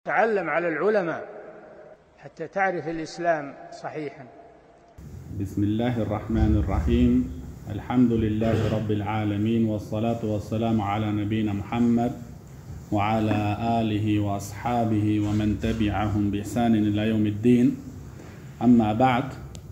تعلم على العلماء حتى تعرف الإسلام صحيحا. بسم الله الرحمن الرحيم. الحمد لله رب العالمين، والصلاة والسلام على نبينا محمد وعلى آله وأصحابه ومن تبعهم بإحسان إلى يوم الدين. أما بعد،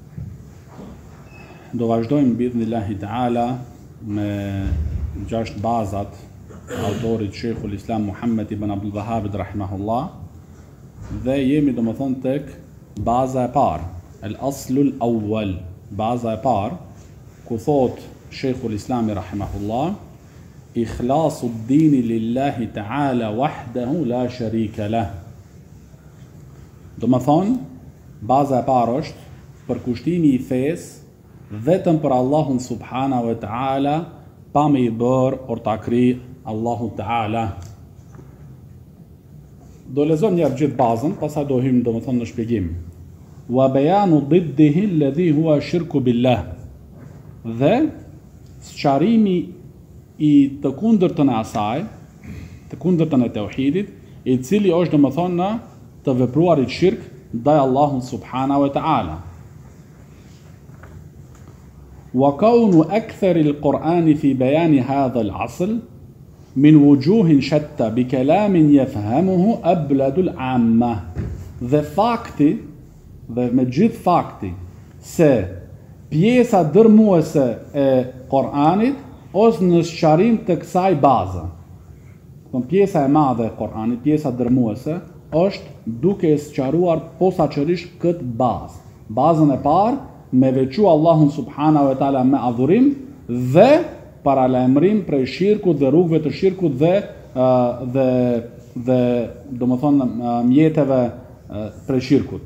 do vazhdojmë biidhnillahi ta'ala me 6 bazat autorit Sheikhul Islam Muhammad ibn Abdul Wahhab rahimahullah, dhe jemi domethënë tek baza e parë, al-aslul awwal, baza e parë, ku thot Sheikhul Islam rahimahullah: ikhlasu d-dini lillahi ta'ala wahdahu la sharika lah. Domethënë, baza e parë është përkushtimi i fesë vetëm për Allahun subhanahu wa ta'ala, pa me i bërë ortakri Allahu ta'ala. Do lexojmë një gjithë bazën, pastaj do hym domethënë në shpjegim. Wa bayanu diddihi alladhi huwa shirku billah. Dhe sqarimi i të kundërtën e asaj, të kundërtën e tauhidit, i cili është domethënë të vepruarit shirk ndaj Allahut subhanahu wa ta'ala. وكون أكثر القرآن في بيان هذا الأصل من وجوه شتى بكلام يفهمه أبلد العامة. Dhe fakti, dhe me gjithë fakti, se pjesa dërmuese e Koranit është në sqarim të kësaj baze. Pjesa e madhe e Koranit, pjesa dërmuese, është duke e sqaruar posaçërisht këtë bazë. Bazën e parë, me veçu Allahun subhanahu wa ta'ala me adhurim dhe paralajmërim prej shirkut dhe rrugëve të shirkut dhe domethënë mjeteve prej shirkut.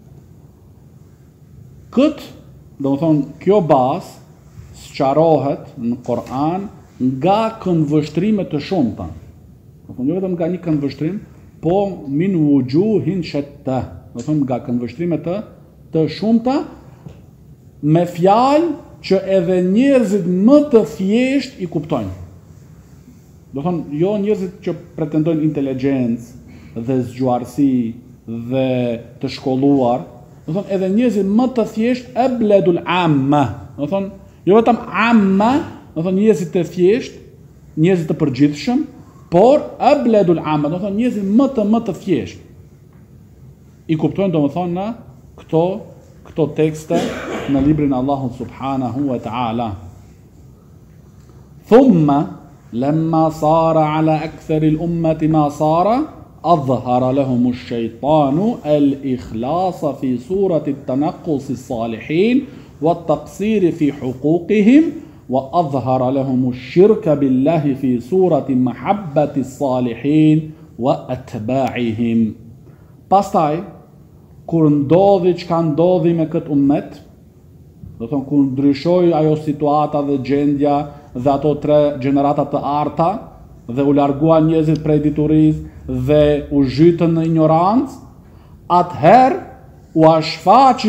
Domethënë kjo bazë sqarohet në Kur'an nga këndvështrime të shumta. Jo vetëm nga një këndvështrim, po min wujuhin shatta, domethënë nga këndvështrime të shumta, me fjalë që edhe njerëzit më të thjesht i kuptojnë. Do thonë, jo njerëzit që pretendojnë inteligjencë dhe zgjuarsi dhe të shkolluar, do thonë edhe njerëzit më të thjesht abladul amma. Do thonë, jo vetëm amma, do thonë njerëzit të thjesht, njerëzit të përgjithshëm, por abladul amma, do thonë njerëzit më të thjesht i kuptojnë domethënë këto tekste në librin Allahut subhanahu wa ta'ala. Thumma lamma sara ala akthari al-ummati ma sara adhhara lahum ash-shaytanu al-ikhlasa fi surati at-tanaqqus as-salihin wa at-taqsir fi huquqihim wa adhhara lahum ash-shirka billahi fi surati mahabbati as-salihin wa atba'ihim. Pastaj, kur ndodhi çka ndodhi me këtë ummet, do thonë kur ndryshoi ajo situata dhe gjendja dhe ato 3 gjenerata të arta dhe u larguan njerëzit prej diturisë dhe u zhytën në ignorancë, atëherë u ashfaqi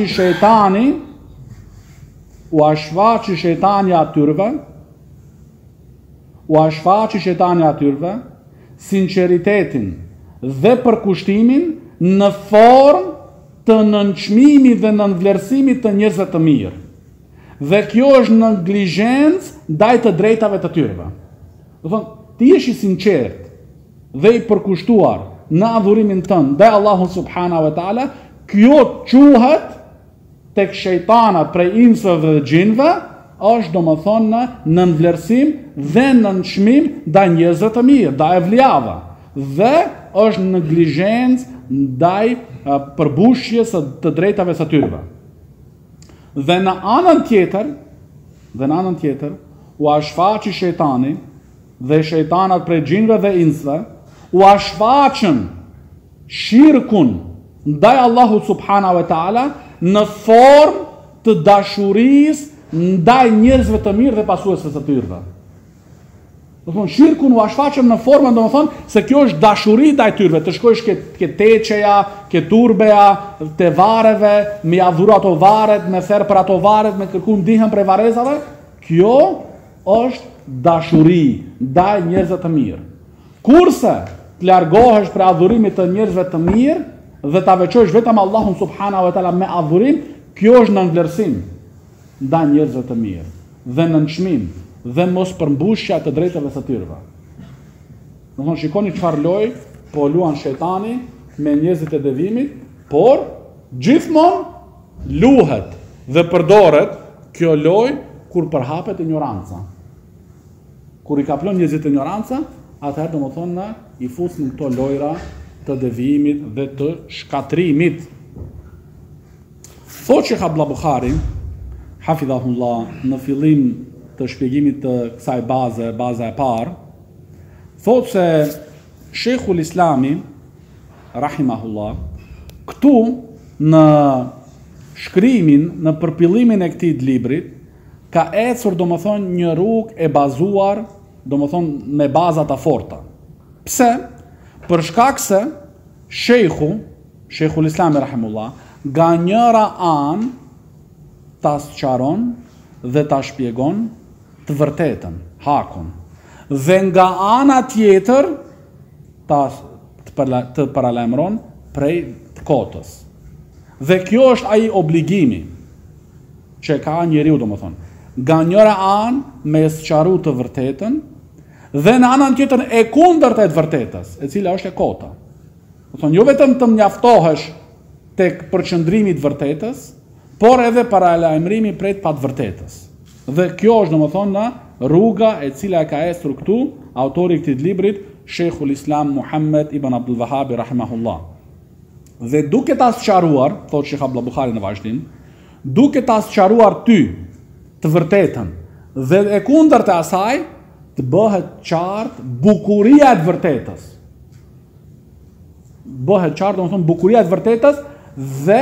shejtani atyre sinqeritetin dhe përkushtimin në formë të nënçmimit dhe nënvlerësimit të njerëzve të mirë. Dhe kjo është neglizhencë ndaj të drejtave të tyre. Do thonë, ti je i sinqert dhe i përkushtuar në adhurimin tënd ndaj Allahut subhanahu wa ta'ala, kjo quhet tek shejtanat prej insëve dhe xhinëve, është domethënë nënvlerësim dhe nënçmim ndaj njerëzve të mirë, ndaj evliave, dhe është neglizhencë ndaj përmbushjes së të drejtave së tyre. Dhe në anën tjetër, u ashfaqi shejtani dhe shejtanat prej xhinëve dhe insëve, u ashfaqën shirkun ndaj Allahut subhanahu wa ta'ala në formë të dashurisë ndaj njerëzve të mirë dhe pasuesve të tyre. Do thonë, shirkun u ashfaqën në formën, do të thonë, se kjo është dashuri ndaj tyre, të shkojsh ke teçeja, ke turbeja, te vareve, me adhuru ato varet, me therr për ato varet, me kërku ndihmë prej varezave. Kjo është dashuri ndaj njerëzve të mirë. Kurse të largohesh për adhurimit të njerëzve të mirë dhe ta veçosh vetëm Allahun subhanahu wa taala me adhurim, kjo është nënvlerësim ndaj njerëzve të mirë dhe nënçmim dhe mos përmbushja të drejtave së tyre. Do thonë, shikoni çfarë lojë po luan shejtani me njerëzit e devimit, por gjithmonë luhet dhe përdoret kjo lojë kur përhapet ignoranca. Kur i kaplon njerëzit ignoranca, atëherë do të thonë na i fusin këto lojra të devimit dhe të shkatrimit. Thotë Sheikh Abdullah Buhari, hafidhahullah, në fillim të shpjegimit të kësaj baza e parë, thotë se Sheikhul Islami, rahimahullah, këtu në shkrimin, në përpillimin e këtij librit, ka ecur domethënë një rrugë e bazuar, domethënë me baza të forta. Pse? Për shkak se Sheikhul Islami rahimahullah, nga njëra anë ta sqaron dhe ta shpjegon të vërtetën, hakun. Dhe nga ana tjetër të paralajmëron prej të kotës. Dhe kjo është ai obligimi që ka njeriu, domethënë, nga njëra anë me sqaru të vërtetën dhe në anën tjetër e kundërta e të vërtetës, e cila është e kota. Domethënë, jo vetëm të mjaftohesh tek përqendrimi i të vërtetës, por edhe paralajmërimi prej të patëvërtetës. Dhe kjo është domethënë rruga e cila e ka ecur këtu autori i këtij librit, Sheikhul Islam Muhammad ibn Abdul Wahhab rahimahullah. Dhe duke ta sqaruar, thotë Sheikh Abdullah Buhari në vazhdim, duke ta sqaruar ty të vërtetën dhe e kundërta e asaj, të bëhet qartë bukuria e të vërtetës. Bëhet qartë, domethënë, bukuria e të vërtetës dhe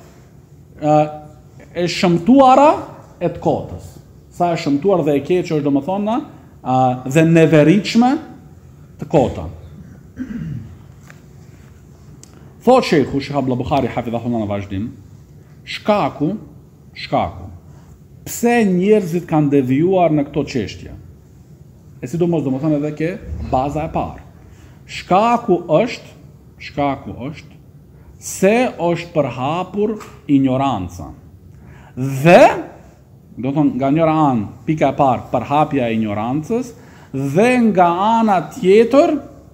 e shëmtuara e të kotës. Sa e shëmtuar dhe e keq është, domethënë, dhe neveritshme të kota. Thotë Sheikh Abdullah Buhari hafidhahullah në vazhdim, shkaku, pse njerëzit kanë devijuar në këto çështje? E sidomos domethënë edhe ke baza e parë. Shkaku është se është përhapur ignoranca. Dhe do thonë, nga njëra anë, pika e parë, përhapja e ignorancës, dhe nga ana tjetër,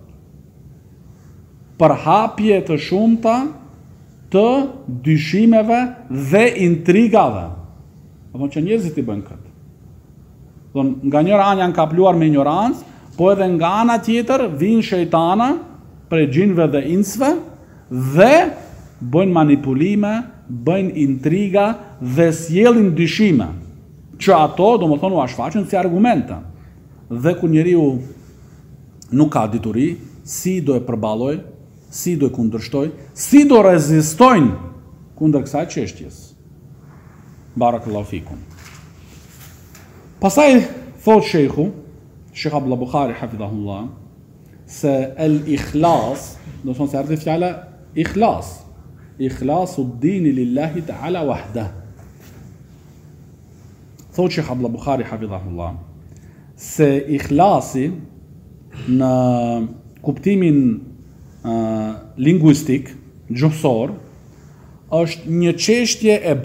përhapje të shumta të dyshimeve dhe intrigave. Do thonë që njerëzit i bëjnë këtë. Do thonë, nga njëra anë janë kapluar me ignorancë, po edhe nga ana tjetër vinë shejtana prej gjinëve dhe insëve dhe bëjnë manipulime, bëjnë intriga dhe sjellin dyshime, që ato do më thonë u ashfaqen si argumente. Dhe kur njeriu nuk ka dituri, si do e përballoj, si do e kundërshtoj, si do rezistojnë kundër kësaj çështjes. Barakallahu fikum. Pastaj thot Sheikh Abdullah Buhari hafidhahullah, se el-ikhlas, do të thonë se ardhi fjala ikhlas, ikhlasu d-dini lillahi ta'ala wahdah. Thot Sheikh Abdullah Buhari hafidhahullah, se ikhlasi në kuptimin lingvistik, gjuhësor, është një çështje e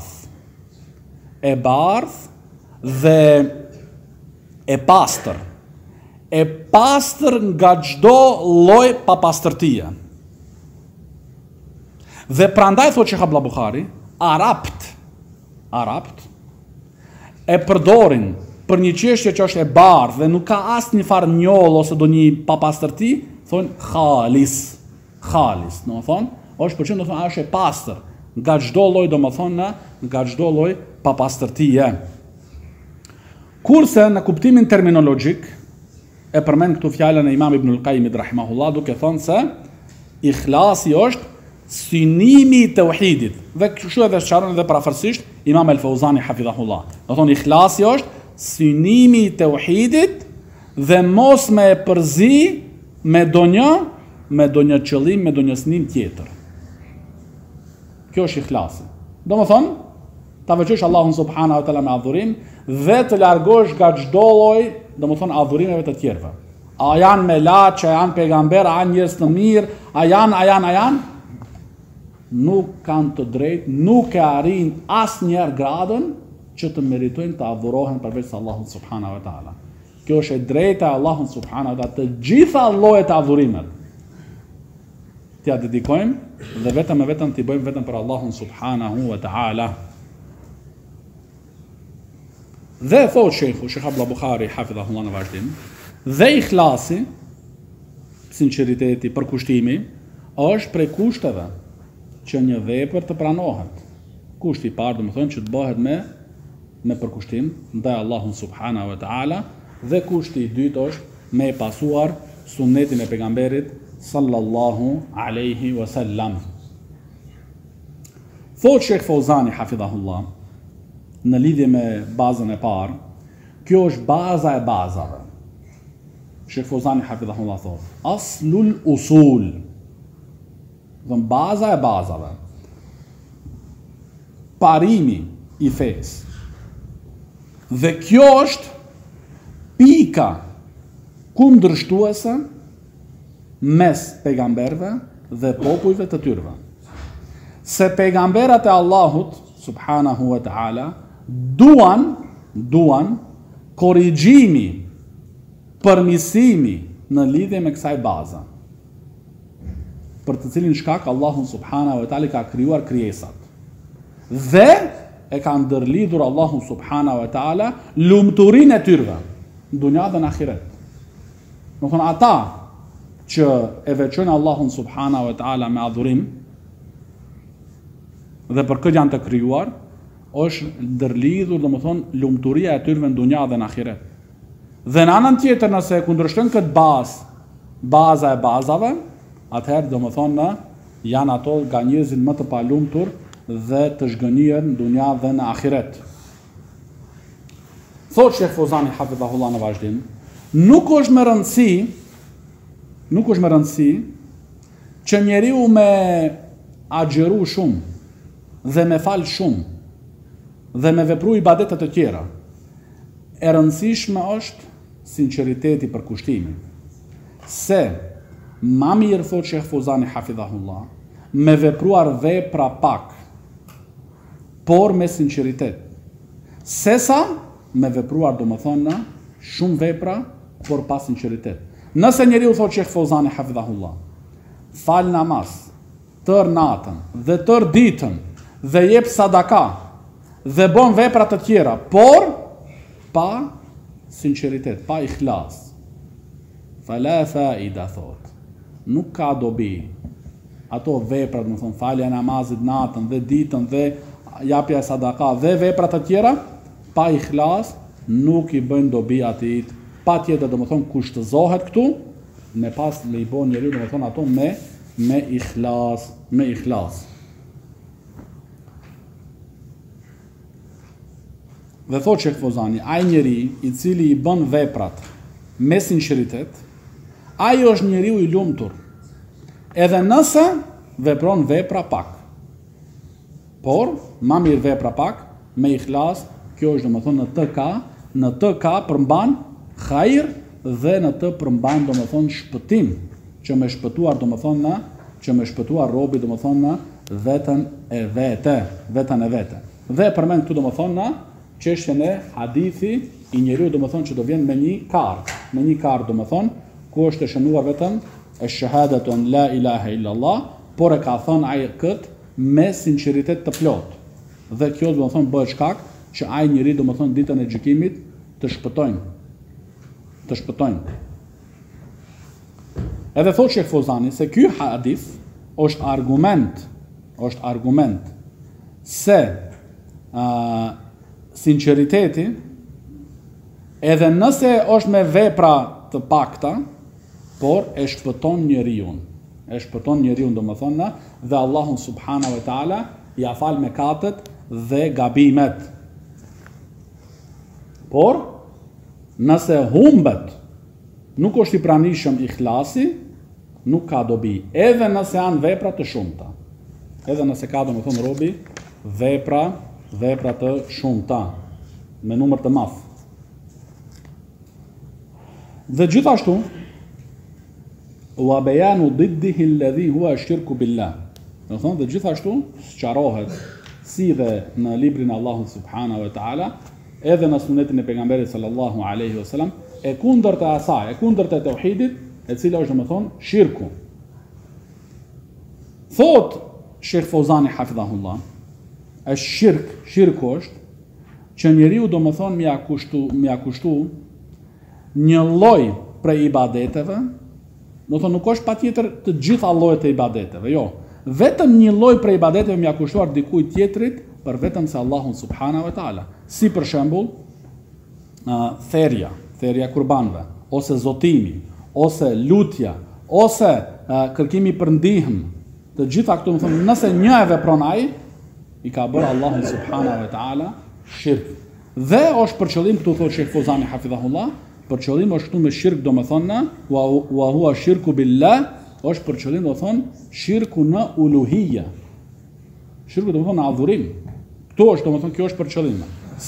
bardhë dhe e pastër nga çdo lloj papastërtie. Dhe prandaj thotë Sheikh Abdullah Buhari, Arabt e përdorin për një çështje që është e bardhë dhe nuk ka asnjë farë njoll ose do një papastërti, thonë khalis, do të thonë, është për çfarë do të thonë është e pastër nga çdo lloj, do të thonë, nga çdo lloj papastërtie. Kurse në kuptimin terminologjik e përmend këtu fjalën e Imam Ibn al-Qayyim rahimahullah, duke thënë se ikhlasi është synimi i tauhidit. Dhe kështu edhe sqaron edhe parafërsisht Imam al-Fawzani hafidhahullah. Do thonë ikhlasi është synimi i tauhidit dhe mos me e përzi me donjë qëllim, me donjë snim tjetër. Kjo është ikhlasi. Domethënë, ta veçosh Allahun subhanahu wa taala me adhurim dhe të largosh nga çdo lloj, domethënë adhurimeve të tjerëve. A janë me laç, a janë pejgamber, a janë njerëz të mirë, a janë? Nuk kanë të drejtë, nuk e arrin asnjëherë gradën që të meritojnë të adhurohen përveç Allahut subhanahu wa taala. Kjo është e drejta e Allahut subhanahu wa taala, të gjitha llojet e adhurimit. T'ia dedikojmë dhe vetëm t'i bëjmë vetëm për Allahun subhanahu wa taala. Dhe thot Sheikh Abdullah Buhari hafidhahullah në vazhdim, dhe ikhlasi, sinqeriteti, përkushtimi, është prej kushteve që një vepër të pranohet. Kushti i parë, domethënë që të bëhet me përkushtim ndaj Allahut subhanahu wa taala, dhe kushti i dytë është me pasuar sunnetin e pejgamberit sallallahu alaihi wasallam. Thot Sheikh Fauzani hafidhahullah, në lidhje me bazën e parë, kjo është baza e bazave. Sheikh Fauzani hafidhahullah thot, aslul usul, dhe baza e bazave, parimi i fesë. Dhe kjo është pika kundërshtuese mes pejgamberve dhe popujve të tyrve. Se pejgamberat e Allahut subhanahu wa taala duan korrigjimi, përmirësimi në lidhje me kësaj baze, për të cilin shkak Allahu subhanahu wa taala ka krijuar krijesat. Dhe e ka ndërlidhur Allahu subhanahu wa taala lumturinë e tyre në dunja dhe në ahiret. Do thonë ata që e veçojnë Allahun subhanahu wa taala me adhurim dhe për këtë janë të krijuar, është ndërlidhur, domethënë, lumturia e tyre në dunja dhe në ahiret. Dhe në anën tjetër, nëse e kundërshtojnë këtë baza e bazave, atëherë domethënë janë ato nga njerëzit më të palumtur dhe të zhgënjur në dunja dhe në ahiret. Thot Sheikh Fauzani hafidhahullah në vazhdim, nuk është me rëndësi që njeriu me agjeru shumë dhe me fal shumë dhe me vepru ibadetet të tjera. E rëndësishme është sinqeriteti për kushtimin. Se ma mirë, thot Sheikh Fauzani hafidhahullah, me vepruar vepra pak, por me sinqeritet, sesa me vepruar domethënë shumë vepra, por pa sinqeritet. Nëse njeriu, thot Sheikh Fauzani hafidhahullah, fal namaz tër natën dhe tër ditën dhe jep sadaka dhe bën vepra të tjera, por pa sinqeritet, pa ikhlas, fala faida, thot, nuk ka dobi. Ato vepra, do të thonë falja e namazit natën dhe ditën dhe japja e sadaka dhe vepra të tjera, pa ikhlas nuk i bëjnë dobi atit. Patjetër, do të thonë, kushtëzohet këtu, me pas me i bën njeriu, do të thonë, ato me ikhlas. Dhe thot Sheikh Fauzani, ai njeri i cili i bën veprat me sinqeritet, ai është njeriu i lumtur, edhe nëse vepron vepra pak. Por, ma mirë vepra pak, me ikhlas, kjo është domethënë në të ka përmban hajër dhe në të përmban domethënë shpëtim, që me shpëtuar robi domethënë veten e vete. Dhe përmend këtu domethënë çështjen e hadithi i njeriu domethënë që do vjen me një kard domethënë, ku është e shënuar vetëm ash-shahadatu an la ilaha illa Allah, por e ka thënë ai këtë me sinqeritet të plot. Dhe kjo domethënë bëhet shkak që ai njeri domethënë ditën e gjykimit të shpëtojnë. Edhe thot Sheikh Fauzani se ky hadith është argument se sinqeriteti, edhe nëse është me vepra të pakta, por e shpëton njeriu domethënë, dhe Allahu subhanahu wa taala ja fal mëkatet dhe gabimet. Por nëse humbet, nuk është i pranishëm ikhlasi, nuk ka dobi, edhe nëse janë vepra të shumta. Edhe nëse ka domethënë robi vepra të shumta, me numër të madh. Dhe gjithashtu, wa bayanu diddihi alladhi huwa ash-shirku billah. Do thonë dhe gjithashtu sqarohet si dhe në librin e Allahut subhanahu wa taala, edhe në sunetin e pejgamberit sallallahu alaihi wasallam, e kundërta e asaj, e kundërta e tauhidit, e cila është domethënë shirku. Thot Sheikh Fawzani hafidhahullah, shirku është që njeriu domethënë mja kushtu një lloj prej ibadeteve, domethënë nuk është patjetër të gjitha llojet e ibadeteve, jo. Vetëm një lloj prej ibadeteve mja kushtuar dikujt tjetrit për vetëm se Allahun subhanahu wa taala. Si për shembull, therja kurbanëve, ose zotimi, ose lutja, ose kërkimi për ndihmë. Të gjitha këto më thonë, nëse një e vepron ai, i ka bërë Allahun subhanahu wa taala shirk. Dhe është për qëllim, këtu thotë Sheikh Fawzani hafidhahullah, për qëllim është këtu me shirk domethënë wa huwa shirku billah, është për qëllim do thonë shirku në uluhiyya. Shirku do thonë adhurim. Këtu është domethënë kjo është për qëllim.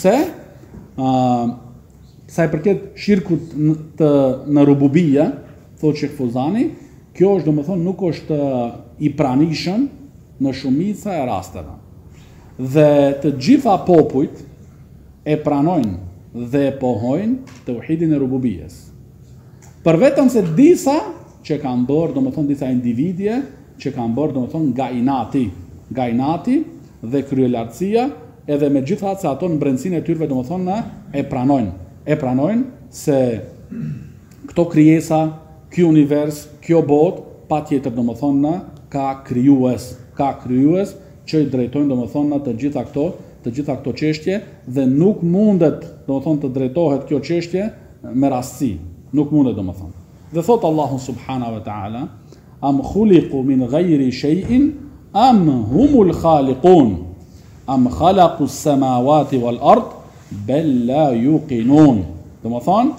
Sa i përket shirkut në rububia, thotë Sheikh Fawzani, kjo është domethënë nuk është i pranishëm në shumica e rasteve. Dhe të gjitha popujt e pranojnë dhe e pohojnë tauhidin e rububijes. Për vetëm se disa që kanë bërë, domethënë disa individje që kanë bërë domethënë nga inati dhe kryelartësia, edhe megjithatë se ato në brendësinë e tyre domethënë e pranojnë se këto krijesa, ky univers, kjo botë patjetër domethënë ka krijues që i drejtojnë domethënë të gjitha këto çështje dhe nuk mundet domethënë të drejtohet kjo çështje me rastësi, nuk mundet domethënë. Dhe thot Allahu subhanahu wa taala, am khuliqu min ghayri shay'in am humul khaliqun am khalaqu as-samawati wal ard bal la yuqinun. Domethënë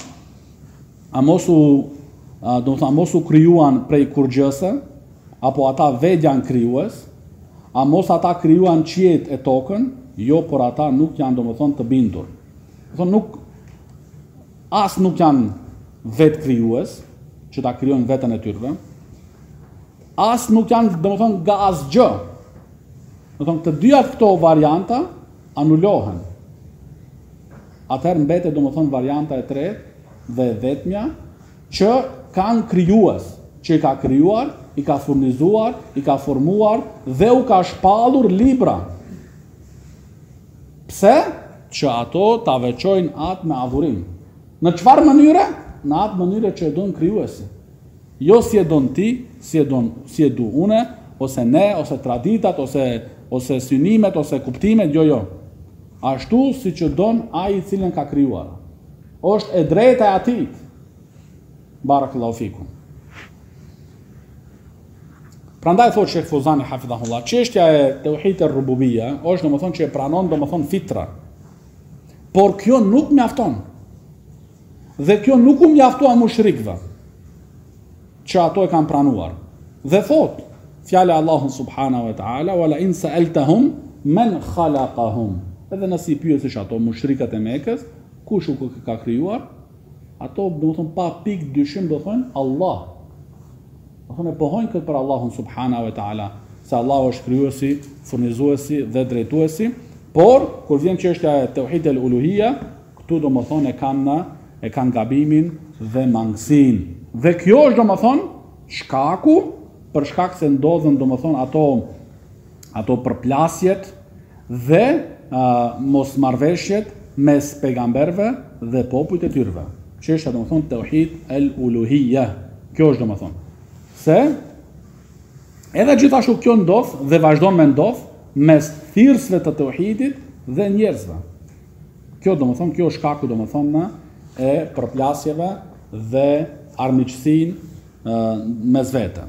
a mos u krijuan prej kurgjëse, apo ata vetë janë krijues, a mos ata krijuan qiejt e tokën, jo, por ata nuk janë domethënë të bindur. Domethënë nuk janë vetë krijues, që ta krijojnë veten e tyre, as nuk janë domethënë nga asgjë. Domethënë të dyja këto varianta anulohen. Atëherë mbetet domethënë varianta e tretë dhe e vetmja, që kanë krijues, që i ka krijuar, i ka furnizuar, i ka formuar dhe u ka shpallur libra. Pse? Që ato ta veçojnë atë me adhurim. Në çfarë mënyre? Në atë mënyre që e don krijuesi. Jo si e don ti, si e du une, ose ne, ose traditat, ose synimet, ose kuptimet, jo. Ashtu si që don ai i cilën ka krijuar. Është e drejta e atit. Barakallahu fikum. Prandaj thot Sheikh Fawzani hafidhahullah, çështja e tauhidit rububia është domethënë që e pranon domethënë fitra. Por kjo nuk mjafton. Dhe kjo nuk u mjaftua mushrikëve, që ato e kanë pranuar. Dhe thot, fjala e Allahut subhanahu wa taala, wala in sa'altahum man khalaqahum. Edhe nëse i pyesësh ato mushrikët e Mekës, kush u ka krijuar? Ato domethënë pa pikë dyshim do thonë Allah. E pohojnë këtë për Allahun subhanahu wa taala, se Allah është krijuesi, furnizuesi dhe drejtuesi, por kur vjen çështja e tauhid el-uluhia, këtu domethënë e kanë gabimin dhe mangësinë. Dhe kjo është domethënë shkaku, për shkak se ndodhen domethënë ato përplasjet dhe mosmarrveshjet mes pejgamberëve dhe popujt e tyre. Çështja domethënë tauhid el-uluhia. Kjo është domethënë se edhe gjithashtu kjo ndodh dhe vazhdon me ndodh mes thirrësve të tauhidit dhe njerëzve. Kjo domethënë kjo është shkaku domethënë e përplasjeve dhe armiqësinë mes vete.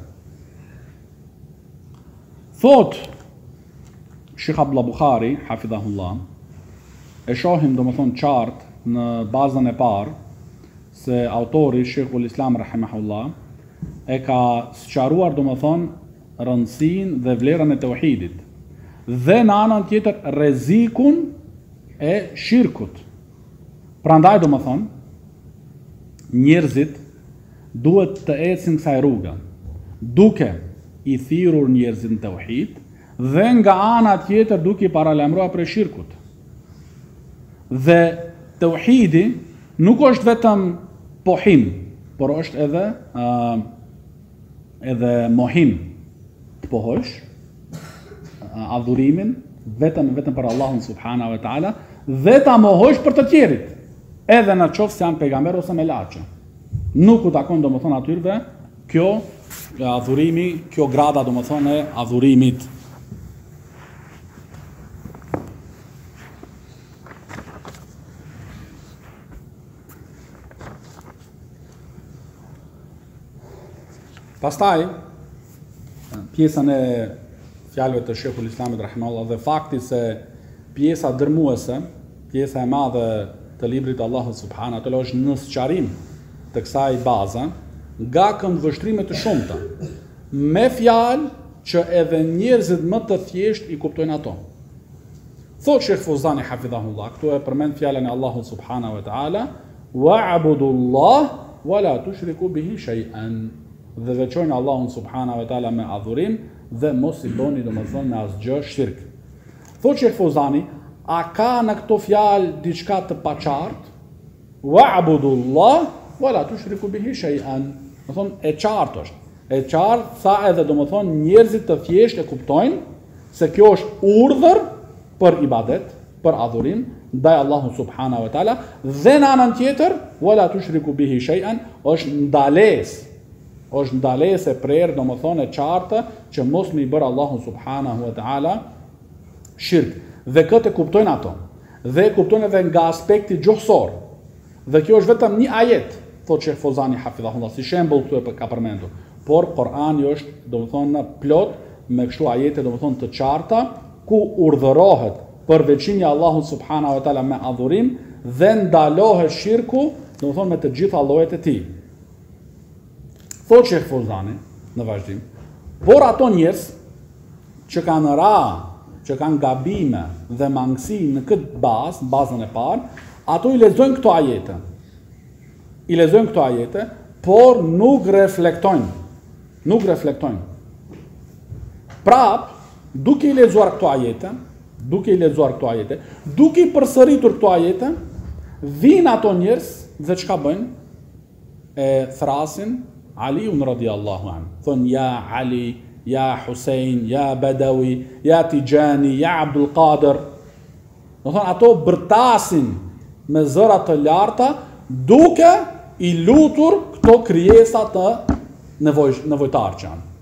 Thot Sheikh Abdullah Bukhari hafidhahullah, e shohim domethënë qartë në bazën e parë se autori Sheikhul Islam rahimahullah e ka sqaruar domethënë rëndësinë dhe vlerën e tauhidit dhe në anën tjetër rrezikun e shirkut. Prandaj domethënë njerëzit duhet të ecin kësaj rruge. duke i thirrur njerëzit në tauhid dhe nga ana tjetër duke i paralajmëruar për shirkut. Dhe tauhidi nuk është vetëm pohim, por është edhe mohim. Të pohosh adhurimin vetëm për Allahun subhanahu wa taala dhe ta mohosh për të tjerit, edhe në qoftë se janë pejgamber ose me laçe. Nuk u takon domethënë atyre kjo adhurimi, kjo grada domethënë e adhurimit. Pastaj pjesën e fjalëve të Sheikhul Islamit rahimahullah dhe fakti se pjesa dërmuese, pjesa e madhe të librit të Allahut subhanahu wa taala është në sqarim të kësaj baze, nga këndvështrime të shumta, me fjalë që edhe njerëzit më të thjesht i kuptojnë ato. Thot Sheikh Fawzani hafidhahullah, këtu e përmend fjalën e Allahut subhanahu wa taala, wa'budullah wa la tushriku bihi shay'an. Dhe veçojnë Allahun subhanahu wa taala me adhurim dhe mos i boni domethënë me asgjë shirk. Thotë Sheikh Fawzani, a ka në këto fjalë diçka të paqartë? Wa'budullah wa la tushriku bihi shay'an. Do thonë e qartë është. E qartë sa edhe domethënë njerëzit të thjeshtë e kuptojnë se kjo është urdhër për ibadet, për adhurim ndaj Allahut subhanahu wa taala, dhe në anën tjetër wa la tushriku bihi shay'an është ndalesë e prerë, domethënë e qartë që mos më i bërë Allahu subhanahu wa taala shirk. Dhe këtë e kuptojnë ato. Dhe e kuptojnë edhe nga aspekti gjuhësor. Dhe kjo është vetëm një ajet, thotë Sheikh Fawzani hafidhahullah, si shembull këtu e ka përmendur. Por Kur'ani është domethënë plot me kështu ajete domethënë të qarta ku urdhërohet për veçimin e Allahut subhanahu wa taala me adhurim dhe ndalohet shirku, domethënë me të gjitha llojet e tij. Thotë Sheikh Fawzani në vazhdim, por ato njerëz që kanë që kanë gabime dhe mangësi në këtë bazën e parë, ato i lexojnë këto ajete, por nuk reflektojnë. Prap, duke i lexuar këto ajete, duke i përsëritur këto ajete, vinë ato njerëz dhe çka bëjnë? E thrasin Aliun radiallahu anhu. Thonë, ja Ali, ja Husein, ja Badawi, ja Tijani, ja Abdul Qadir. Do thonë, ato bërtasin me zëra të larta, duke i lutur këto krijesa të nevojtar që janë.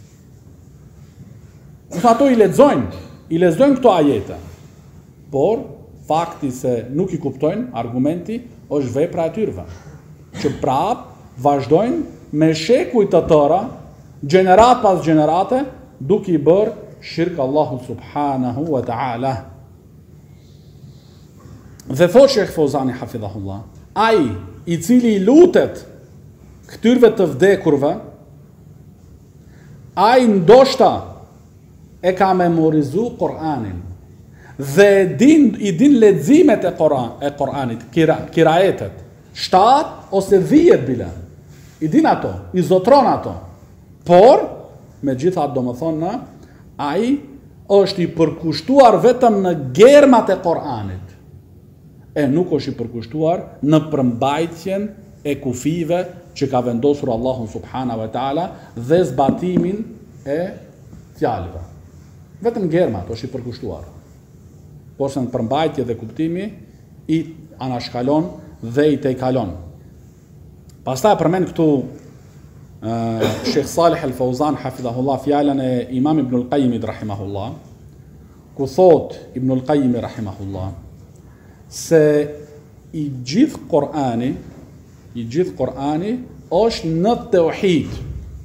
Ato i lexojnë këto ajete, por fakti se nuk i kuptojnë, argumenti është vepra e tyre, që prap vazhdojnë me shekuj të tëra, gjenerat pas gjenerate, duke i bërë shirk Allahu subhanahu wa ta'ala. Dhe thot Sheikh Fawzani hafidhahullah, ai i cili i lutet këtyrve të vdekurve, ai ndoshta e ka memorizu Kur'anin dhe i din leximet e Kur'anit, kiraetet, 7 ose 10 bile. I din ato, i zotron ato. Por, me gjitha domethënë, ai është i përkushtuar vetëm në germat e Kur'anit. E nuk është i përkushtuar në përmbajtjen e kufive që ka vendosur Allahu subhanahu wa taala dhe zbatimin e fjalëve. Vetëm germat është i përkushtuar. Por se në përmbajtje dhe kuptimi i anashkalon dhe i tejkalon. Pastaj përmend këtu Sheikh Salih al-Fawzan hafidhahullah fjalën e Imam Ibn al-Qayyim rahimahullah, ku thot Ibn al-Qayyim rahimahullah se i gjithë Kur'ani është në tauhid.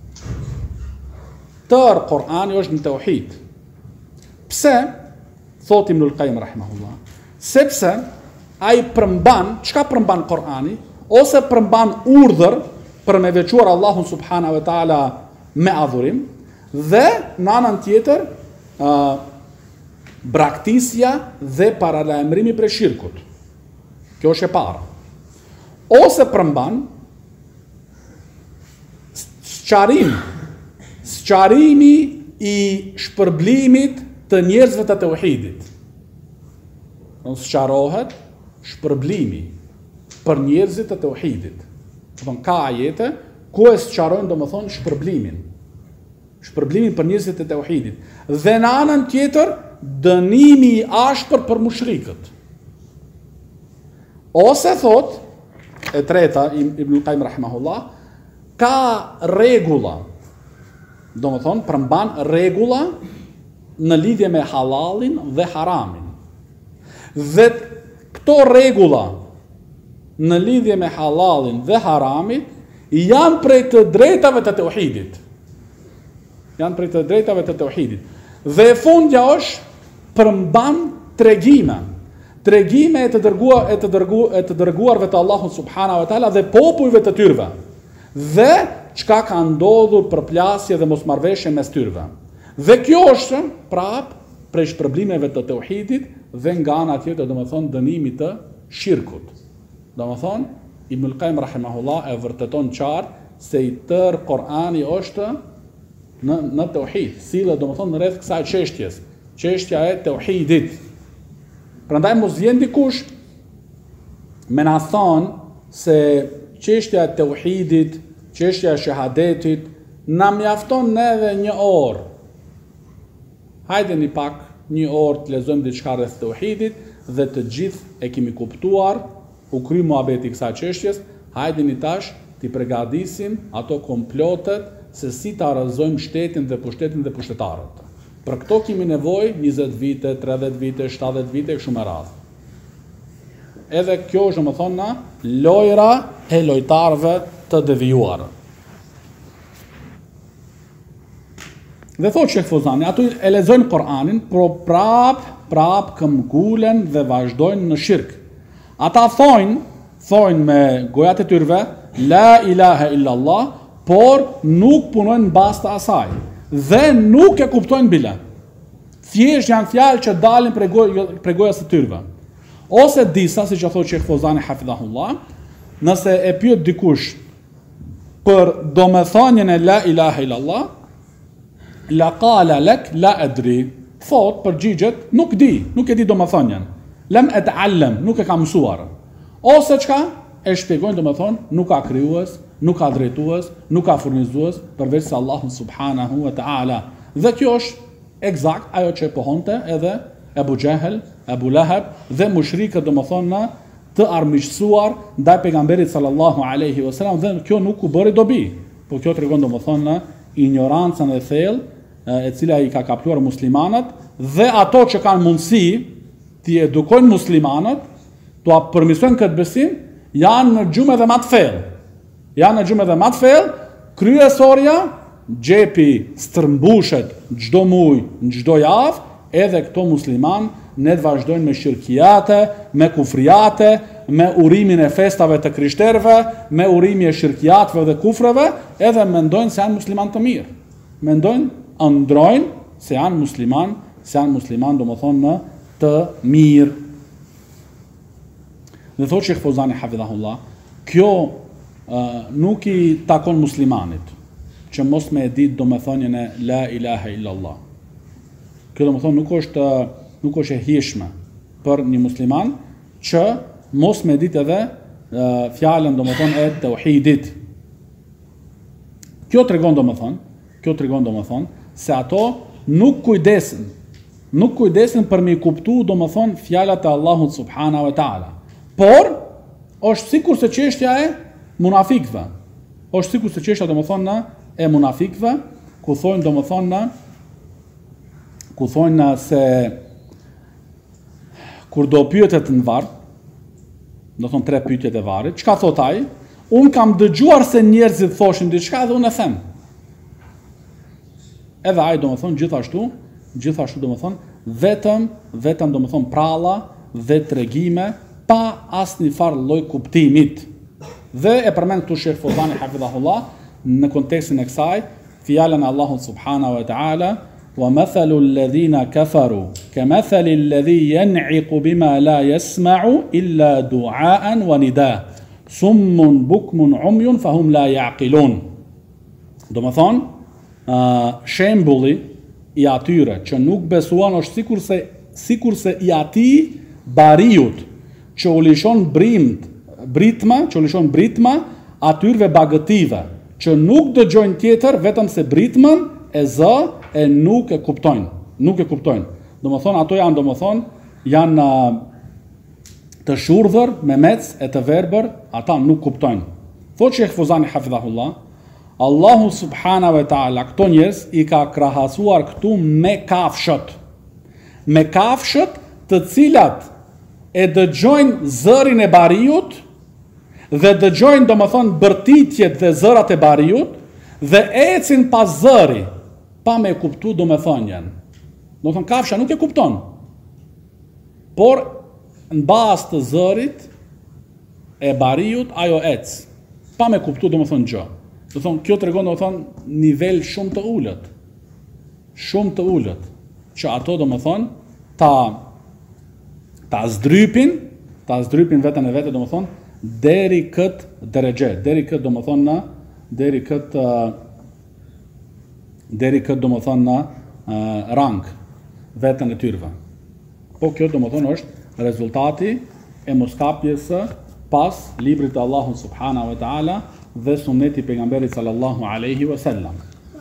Tërë Kur'ani është në tauhid. Pse? Thot Ibn al-Qayyim rahimahullah, sepse ai çka përmban Kur'ani? Ose përmban urdhër për me veçuar Allahun subhanahu wa taala me adhurim, dhe në anën tjetër braktisja dhe paralajmërimi për shirkut. Kjo është e para. Ose përmban sqarim sqarimi i shpërblimit të njerëzve të tauhidit. Do sqarohet shpërblimi për njerëzit të tauhidit. Do ka ajete ku e sqarojnë domethënë shpërblimin për njerëzit të tauhidit. Dhe në anën tjetër dënimi i ashpër për mushrikët. Ose thot, e treta, Ibn Qayyim rahimahullah, ka rregulla. Domethënë përmban rregulla në lidhje me halalin dhe haramin. Dhe këto rregulla në lidhje me halalin dhe haramit janë prej të drejtave të tauhidit. Dhe e fundja është përmban tregime e të dërguarve të Allahut subhanahu wa taala dhe popujve të tyre. Dhe çka ka ndodhur për plasje dhe mosmarrveshje mes tyre. Dhe kjo është prap prej shpërblimeve të tauhidit dhe nga ana tjetër domethënë dënimi të shirkut. Domethënë Ibn Qayyim rahimahullah e vërteton qartë se i tërë Kur'ani është në tauhid, sillet domethënë rreth kësaj çështjes, çështja e tauhidit. Prandaj mos vjen dikush me na thonë se çështja e tauhidit, çështja e shahadetit na mjafton neve një orë. Hajdeni pak një orë të lexojmë diçka rreth tauhidit dhe të gjithë e kemi kuptuar, u kry muhabeti i kësaj çështjes, hajdeni tash t'i përgatisim ato komplotet se si ta arrëzojmë shtetin dhe pushtetarët. Për këto kemi nevojë 20 vite, 30 vite, 70 vite kështu me radhë. Edhe kjo është domethënë lojra e lojtarëve të devijuar. Dhe thotë Sheh Fozani, ato e lexojnë Kur'anin, por prap këmbgulen dhe vazhdojnë në shirk. Ata thojnë me gojat e tyre, la ilaha illallah, por nuk punojnë mbas të asaj dhe nuk e kuptojnë bile. Thjesht janë fjalë që dalin prej gojës së tyre. Ose disa, siç e thotë Sheh Fozani hafidhahullah, nëse e pyet dikush për domethënien e la ilaha illallah, la qala lak la adri, thot përgjigjet nuk e di domethënien. Lam ata'allam, nuk e ka mësuar. Ose çka? E shpjegojnë domethënë nuk ka krijues, nuk ka drejtues, nuk ka furnizues përveç se Allahu subhanahu wa ta'ala. Dhe kjo është eksakt ajo që pohonte edhe Abu Jahel, Abu Lahab dhe mushrikët domethënë të armiqësuar ndaj pejgamberit sallallahu alaihi wasallam dhe kjo nuk u bëri dobi. Po kjo tregon domethënë ignorancën e thellë e cila i ka kapluar muslimanët dhe ato që kanë mundësi t'i edukojnë muslimanët, t'u përmirësojnë këtë besim, janë në gjumë edhe më të thellë. Kryesorja, xhepi stërmbushet çdo muaj, çdo javë, edhe këto musliman ne të vazhdojnë me shirkiate, me kufriate, me urimin e festave të krishterëve, me urimi e shirkiatëve dhe kufreve, edhe mendojnë se janë musliman të mirë. Ndrojnë se janë musliman domethënë të mirë. Dhe thotë Sheh Fozani hafidhahullah, kjo nuk i takon muslimanit që mos me e ditë domethënien e la ilaha illallah. Kjo domethënë nuk është e hijshme për një musliman që mos me ditë edhe fjalën domethënë e tauhidit. Kjo tregon domethënë se ato nuk kujdesen për me kuptu domethënë fjalat e Allahut subhanahu wa taala. Por është sikur se çështja e munafikëve. Është sikur se çështja domethënë e munafikëve, ku thonë se kur do pyetet në varr, do thonë 3 pyetjet e varrit, çka thot ai? Unë kam dëgjuar se njerëzit thoshin diçka dhe unë e them. Edhe ai domethënë gjithashtu domethënë vetëm domethënë pralla dhe tregime pa asnjë farë lloj kuptimit. Dhe e përmend këtu Sheh Fozani hafidhahullah në kontekstin e kësaj fjalën e Allahut subhanahu wa taala wa mathalu alladhina kafaru kamathali alladhi yan'iqu bima la yasma'u illa du'aan wa nida summun bukmun umyun fahum la ya'qilun. Domethënë shembulli i atyre që nuk besuan është sikurse i atij bariut që u lishon britma atyrve bagëtive që nuk dëgjojnë tjetër vetëm se britmën e zë e nuk e kuptojnë. Domethënë ato janë të shurdhër me mec e të verbër, ata nuk kuptojnë. Thotë Sheh Fuzani hafidhahullah, Allahu subhanahu wa taala këto njerëz i ka krahasuar këtu me kafshët. Me kafshët të cilat e dëgjojnë zërin e bariut dhe dëgjojnë bërtitjet dhe zërat e bariut dhe ecin pas zëri pa me kuptu domethënien. Domethënë kafsha nuk e kupton. Por në bazë të zërit e bariut ajo ec pa me kuptu domethënë gjë. Kjo tregon nivel shumë të ulët. Shumë të ulët që ato ta zdrypin veten e vete deri këtë drejë, deri këtë rang veten e tyrve. Po kjo është rezultati e moskapjes pas librit të Allahut subhanahu wa taala dhe sunneti pejgamberit sallallahu alaihi wasallam.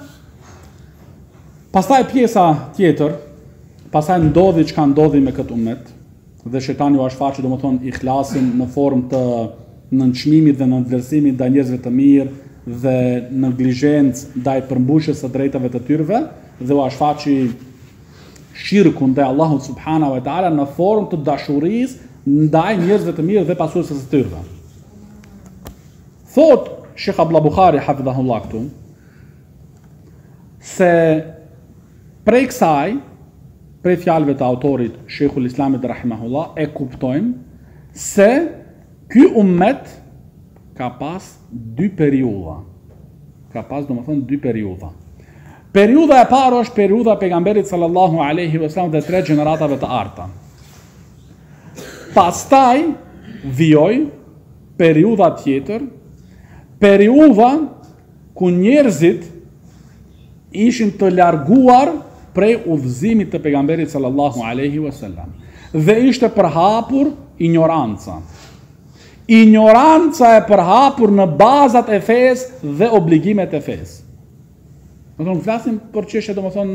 Pastaj pjesa tjetër, pastaj ndodhi çka ndodhi me këtë ummet dhe shejtani u shfaqi ikhlasin në formë të nënçmimit dhe nënvlerësimit ndaj njerëzve të mirë dhe neglizhencë ndaj përmbushjes së drejtave të tyrve dhe u shfaqi shirkun ndaj Allahut subhanahu wa taala në formë të dashurisë ndaj njerëzve të mirë dhe pasuesve të tyrve. Thot Sheh Abdullah Buhari hafidhahullah këtu se prej fjalëve të autorit Sheikhul Islamit rahimahullah e kuptojmë se ky ummet ka pas dy periudha. Dy periudha. Periudha e parë është periudha e pejgamberit sallallahu alaihi wasallam dhe 3 gjeneratave të arta. Pastaj vijoi periudha tjetër, periudha ku njerëzit ishin të larguar prej udhëzimit të pejgamberit sallallahu alaihi wasallam dhe ishte përhapur ignoranca. Ignoranca e përhapur në bazat e fesë dhe obligimet e fesë. Nuk flasim për çështje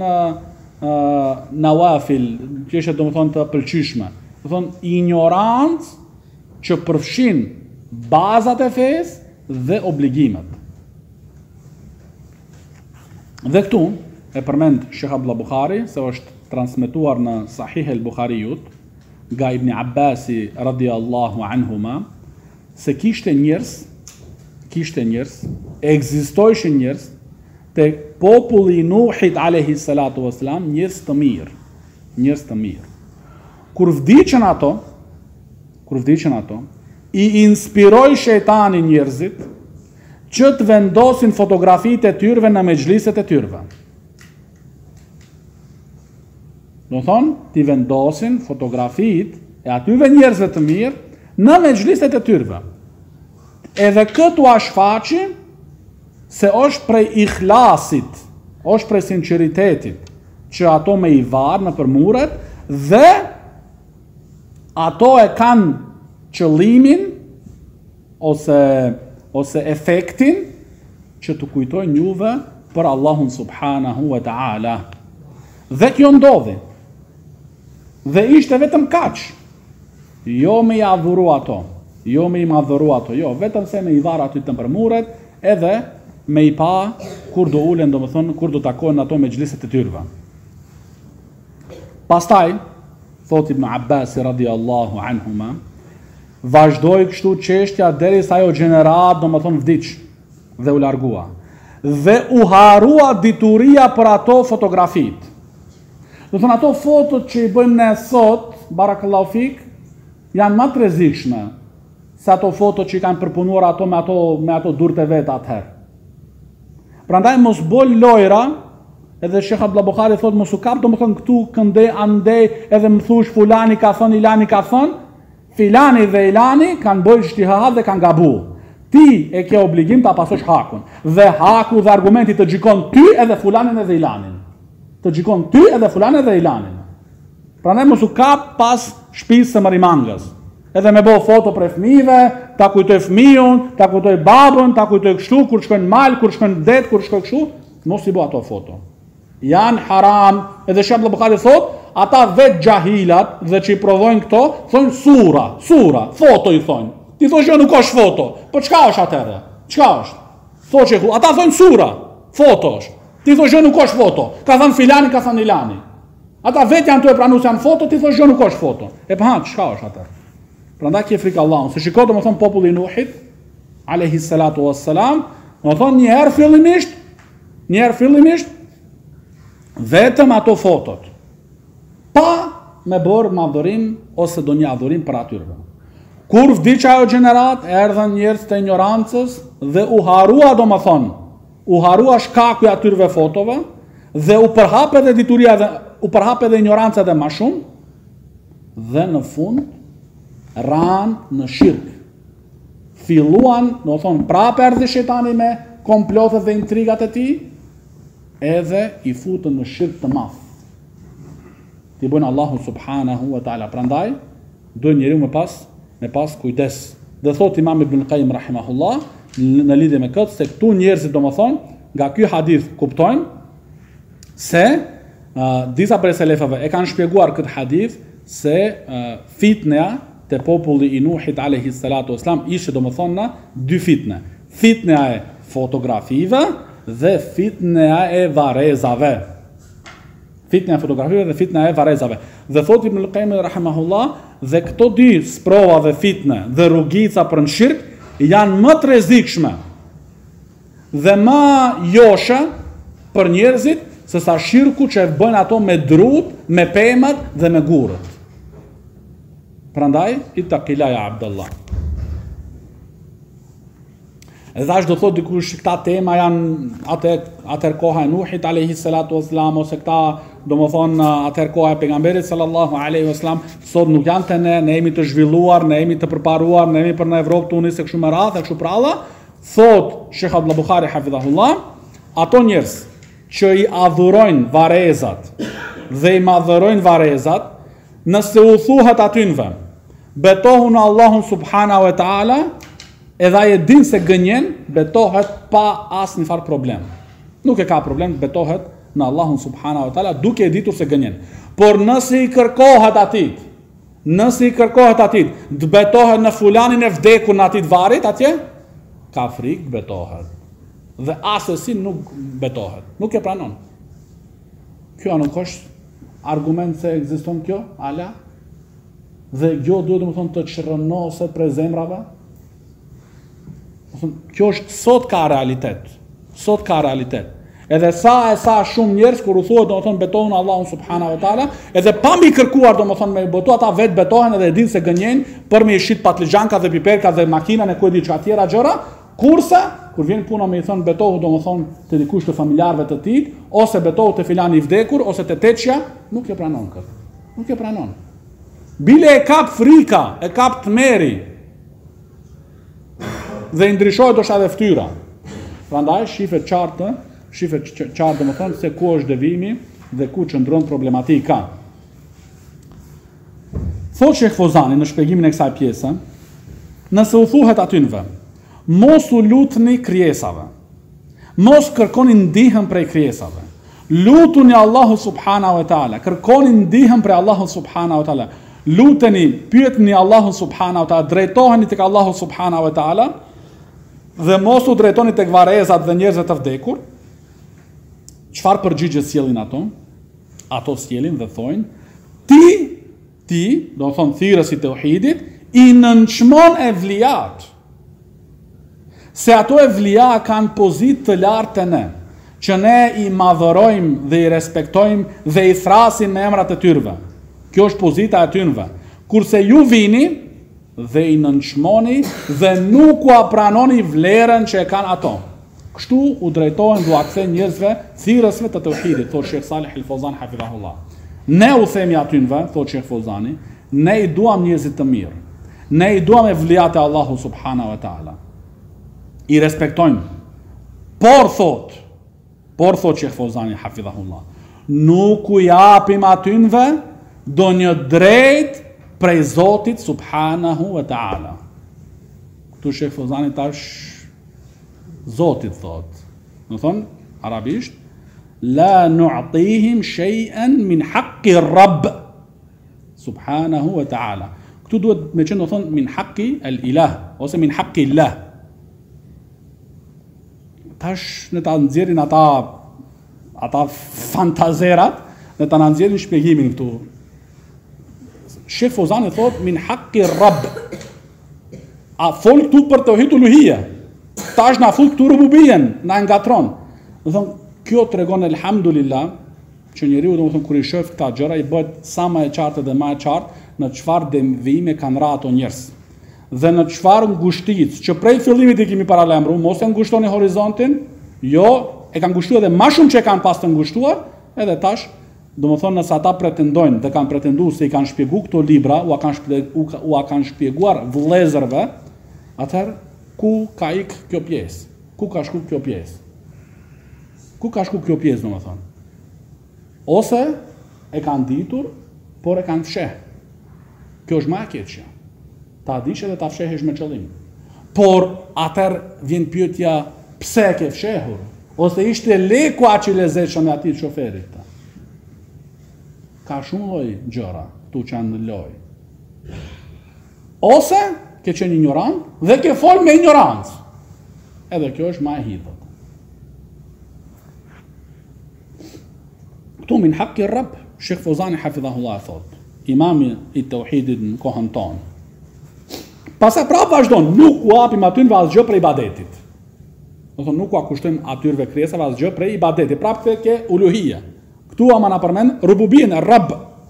nawafil, çështje të pëlqyeshme. Ignorancë që përfshin bazat e fesë dhe obligimet. Dhe këtu e përmend Sheh Abdullah Buhari se është transmetuar në Sahih al-Buhariut nga Ibn Abbasi radhiyallahu anhuma se kishte njerëz, ekzistojshin njerëz te populli i Nuhit alayhi salatu wassalam, njerëz të mirë. Kur vdiqën ato, i inspiroi shejtani njerëzit që të vendosin fotografitë e tyre në mexhliset e tyre. Do thonë, t'i vendosin fotografitë e atyve njerëzve të mirë në mexhliset e tyre. Edhe këtu shfaqi se është prej ikhlasit, është prej sinqeritetit që ato me i varë në përmuret dhe ato e kanë qëllimin ose efektin që të kujtojnë juve për Allahun subhanahu wa ta'ala. Dhe kjo ndodhi. Dhe ishte vetëm kaq. Jo me i adhuru ato, jo me i madhuru ato, jo, vetëm se me i varë aty të përmuret edhe me i pa kur do ulen, kur do takohen ato me xhliset e tyrve. Pastaj, thot Ibn Abbas radhiyallahu anhuma, vazhdoi kështu çështja derisa ajo gjenerat vdiq dhe u largua. Dhe u harua dituria për ato fotografitë. Do thonë ato fotot që i bëjmë ne sot, barakallahu fik, janë më të rrezikshme se ato fotot që i kanë përpunuar ato me ato durët e vet atëherë. Prandaj mos bol lojra, edhe Sheh Abdullah Buhari thot mos u kap, domethënë këtu këndej andej edhe më thush fulani ka thënë, ilani ka thënë, filani dhe ilani kanë bërë ijtihad dhe kanë gabu. Ti e ke obligim ta pasosh hakun. Dhe haku dhe argumenti të gjikon ty edhe fulanin edhe ilanin. Të gjikon ty edhe fulanin edhe ilanin. Prandaj mos u kap pas shtëpisë së marimangës. Edhe me bo foto për fëmijëve, ta kujtoj fëmijën, ta kujtoj babën, ta kujtoj kështu, kur shkojnë mal, kur shkojnë det, kur shkojnë kështu, mos i bo ato foto. Janë haram, edhe Sheikh Buhari thot, ata vetë gjahilat dhe që i prodhojnë këto, thonë sura, foto i thonë. Ti thosh jo nuk është foto, po çka është atëherë? Çka është? Thoshë ata thonë sura, foto është. Ti thosh jo nuk është foto, ka thënë filani, ka thënë ilani. Ata vetë janë të e pranuar janë foto, ti thosh jo nuk është foto. E pa, çka është atëherë? Prandaj ke frikë Allahun. Se shikoj domethën populli i Nuhit alayhi salatu wassalam, domethën një herë fillimisht vetëm ato fotot. Pa me bërë madhërim ose do një adhurim për atyre. Kur vdiq ajo gjenerat, erdhën njerëz të ignorancës dhe u harua domethën, u harua shkaku i atyre fotove dhe u përhap edhe dituria dhe u përhap edhe ignoranca edhe më shumë dhe në fund ranë në shirk. Filluan, do thonë, prapë erdhi shejtani me komplotet dhe intrigat e tij, edhe i futën në shirk të madh. Ti bën Allahu subhanahu wa taala. Prandaj do njeriu me pas kujdes. Dhe thot Imam Ibn Qayyim rahimahullah në lidhje me këtë se këtu njerëzit domethënë nga ky hadith kuptojnë se disa prej selefëve e kanë shpjeguar këtë hadith se fitneja te populli i Nuhit alayhi salatu wasalam ishte domethënë dy fitne. Fitneja e fotografive dhe fitneja e varezave. Fitneja e fotografive dhe fitneja e varezave. Dhe thot Ibn al-Qayyim rahimahullah, dhe këto dy sprova dhe fitne dhe rrugica për në shirk janë më të rrezikshme dhe më joshe për njerëzit se sa shirku që e bëjnë ato me drut, me pemat dhe me gurët. Prandaj, ittaqila ya Abdullah. Edhe ashtë do thot dikush këta tema janë atër koha e Nuhit alayhi salatu wassalam ose këta domethënë atër koha e pejgamberit sallallahu alaihi wasallam sot nuk janë të ne jemi të zhvilluar, ne jemi të përparuar, ne jemi për në Evropë Tunis e kështu me radhë, e kështu pralla, thot Sheikh Abdullah Buhari hafidhahullah, ato njerëz që i adhurojnë varezat dhe i madhërojnë varezat, nëse u thuhet atynve, betohu në Allahun subhanahu wa taala, edhe ai e din se gënjen, betohet pa asnjë farë problem. Nuk e ka problem, betohet në Allahun subhanahu wa taala duke e ditur se gënjen. Por nëse i kërkohet atit, të betohet në fulanin e vdekur në atit varit atje, ka frikë betohet. Dhe asesi nuk betohet. Nuk e pranon. Kjo nuk është argument se ekziston kjo, ala? Dhe kjo duhet të çrrënoset prej zemrave? Kjo është sot ka realitet. Edhe sa shumë njerëz kur u thuhet domethënë betohen Allahun subhanahu wa taala, edhe pa mbi kërkuar domethënë me betu ata vetë betohen edhe e dinë se gënjejnë për me shit patligjanka dhe piperka dhe makinën e ku e di çka tjera gjëra, kurse kur vjen puna me i thënë betohu domethënë te dikush të familjarëve të tij, ose betohu te filani i vdekur ose te teçja, nuk e pranon këtë. Nuk e pranon. Bile e kap frika, e kap tmeri. Dhe ndryshohet është edhe fytyra. Prandaj shifet qartë domethënë se ku është devimi dhe ku qëndron problematika. Thot Sheikh Fozani në shpjegimin e kësaj pjese, nëse u thuhet atynve, mos u lutni krijesave, mos kërkoni ndihmë prej krijesave, lutuni Allahu subhanahu wa taala, kërkoni ndihmë prej Allahu subhanahu wa taala, luteni, pyetni Allahu subhanahu wa taala, drejtoheni tek Allahu subhanahu wa taala, dhe mos u drejtoni tek varezat dhe njerëzit të vdekur. Çfarë përgjigje sjellin ato? Ato sjellin dhe thojnë, ti, do të thonë thirrësi të tauhidit, i nënçmon evliat. Se ato evlia kanë pozitë të lartë të ne, që ne i madhërojmë dhe i respektojmë dhe i thrasim me emrat e tyre. Kjo është pozita e tyre. Kurse ju vini dhe i nënçmoni dhe nuk u pranoni vlerën që e kanë ato. Kështu u drejtohen duakse njerëzve thirrësve të tauhidit, thotë Sheikh Salih al-Fawzan hafidhahullah. Ne u themi atynve, thotë Sheikh Fawzani, ne i duam njerëzit të mirë. Ne i duam evliat e Allahu subhanahu wa taala. i respektojnë. Por thot Sheh Fozani hafidhahullah, nuk u japim atynve do një drejt prej Zotit subhanahu wa ta'ala. Këtu Sheh Fozani tash Zotit thot. Në thonë, arabisht, la nu'tihim shay'an min haqqi rabb subhanahu wa ta'ala. Këtu duhet me qenë do thonë min haqqi el-ilah, ose min haqqi illah. Tash në ta nxjerrin ata fantazerat, në ta nxjerrin shpjegimin këtu. Sheh Fozani thot min haqqi rabb. A fol këtu për tauhid uluhia. Tash na fut këtu rububien, na ngatron. Do thonë, kjo tregon elhamdulillah që njeriu domethënë kur i shoh këta gjëra i bëhet sa më e qartë dhe më e qartë në çfarë devijime kanë ra ato njerëz. Dhe në çfarë ngushticë që prej fillimit i kemi paralajmëruar, mos e ngushtoni horizontin, jo, e kanë ngushtuar edhe më shumë që kanë pas të ngushtuar, edhe tash, domethënë nëse ata pretendojnë dhe kanë pretenduar se i kanë shpjeguar këto libra, u kanë shpjeguar vëllezërve, atëherë ku ka ik kjo pjesë? Ku ka shku kjo pjesë? Ku ka shku kjo pjesë, domethënë? Ose e kanë ditur, por e kanë fsheh. Kjo është më e keqja. Ta dish edhe ta fshehesh me qëllim. Por atëherë vjen pyetja, pse e ke fshehur? Ose ishte leku aq i lezetshëm atij shoferit? Ka shumë lloj gjëra këtu që janë në lojë. Ose ke qenë ignorant dhe ke fol me ignorancë. Edhe kjo është më e hidhur. Këtu min haqqi rabb, Sheh Fozani hafidhahullah thot, imami i tauhidit në kohën tonë. Pastaj prapë vazhdon, nuk u japim atyre asgjë për ibadetit. Do thonë nuk u kushtojmë atyre krijesave asgjë për ibadetit. Prapë ke uluhia. Këtu ama na përmend rububien, rabb.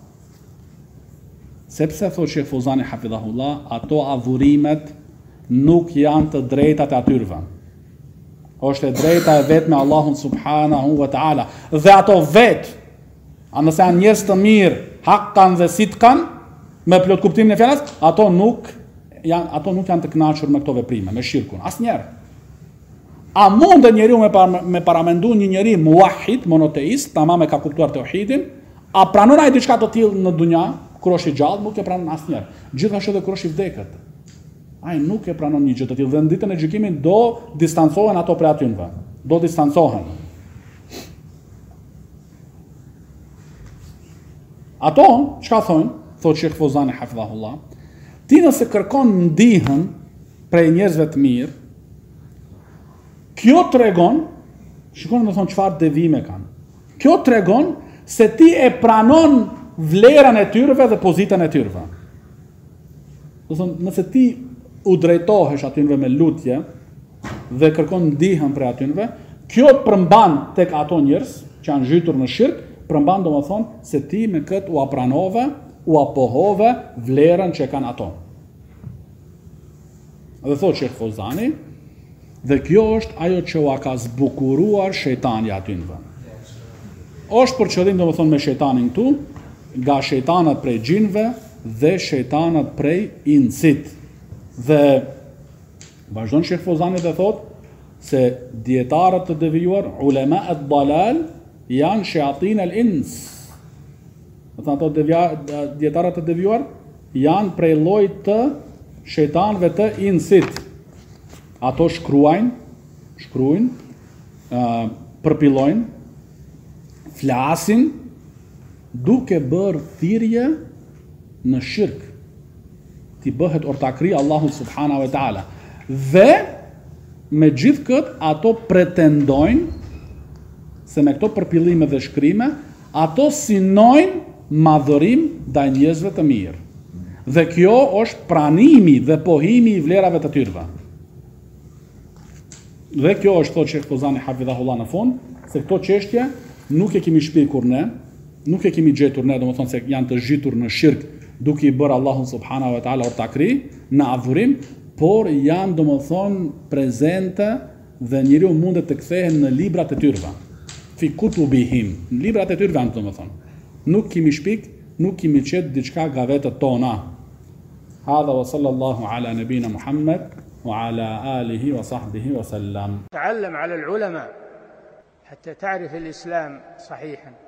Sepse thot Sheh Fozani hafidhahullah, ato adhurimet nuk janë të drejtat e atyre. Është e drejta e vetme Allahun subhanahu wa ta'ala. Dhe ato vetë, nëse janë njerëz të mirë, hakkan dhe sitkan, me plot kuptimin e fjalës, ato nuk janë të kënaqur me këto veprime, me shirkun, asnjëherë. A mund njeriu me paramendu një njeri muwahhid, monoteist, tamam e ka kuptuar tauhidin, a pranon ai diçka të tillë në dunja, kur është i gjallë, nuk e pranon asnjëherë. Gjithashtu edhe kur është i vdekët. Ai nuk e pranon një gjë të tillë dhe në ditën e gjykimit do distancohen ato prej atyre. Do distancohen. Ato, çka thonë, thot Sheh Fozani hafidhahullah, ti nëse kërkon ndihën prej njerëzve të mirë, kjo tregon, shikoni më thonë çfarë devijime kanë. Kjo tregon se ti e pranon vlerën e tyreve dhe pozitën e tyreve. Do thonë, nëse ti u drejtohesh atyre me lutje dhe kërkon ndihën prej atyre, kjo përmban tek ato njerëz që janë zhytur në shirk, përmban domethënë se ti me këtë u apranove, u apohove vlerën që kanë ato. Dhe thot Sheh Fozani, dhe kjo është ajo që u ka zbukuruar shejtani atyre. Është për qëllim domethënë me shejtanin këtu, nga shejtanat prej gjinve dhe shejtanat prej insit. Dhe vazhdon Sheh Fozani dhe thot se dietarët të devijuar, ulema et dalal, janë shayatin al-ins. Do të thotë dietarët të devijuar janë prej llojit të shejtanëve të insit. Ato shkruajnë, përpillojnë, flasin duke bërë thirrje në shirk. Ti bëhet ortakri Allahu subhanahu wa ta'ala. Dhe me gjithë këtë ato pretendojnë se me këto përpillime dhe shkrime, ato synojnë madhërim ndaj njerëzve të mirë. Dhe kjo është pranimi dhe pohimi i vlerave të tyre. Dhe kjo është thotë Sheh Fozani hafidhahullah në fund, se këto çështje nuk e kemi shpjegur ne, nuk e kemi gjetur ne, domethënë se janë të zhytur në shirk duke i bërë Allahun subhanahu wa ta'ala ortakri në adhurim, por janë domethënë prezente dhe njeriu mundet të kthehen në librat e tyre. Fi kutubihim, në librat e tyre domethënë. Nuk kemi shpik, nuk kemi qetë diçka nga vetët tona. Hadha wa sallallahu ala nabina Muhammad وعلى آله وصحبه وسلم. تعلم على العلماء حتى تعرف الإسلام صحيحا.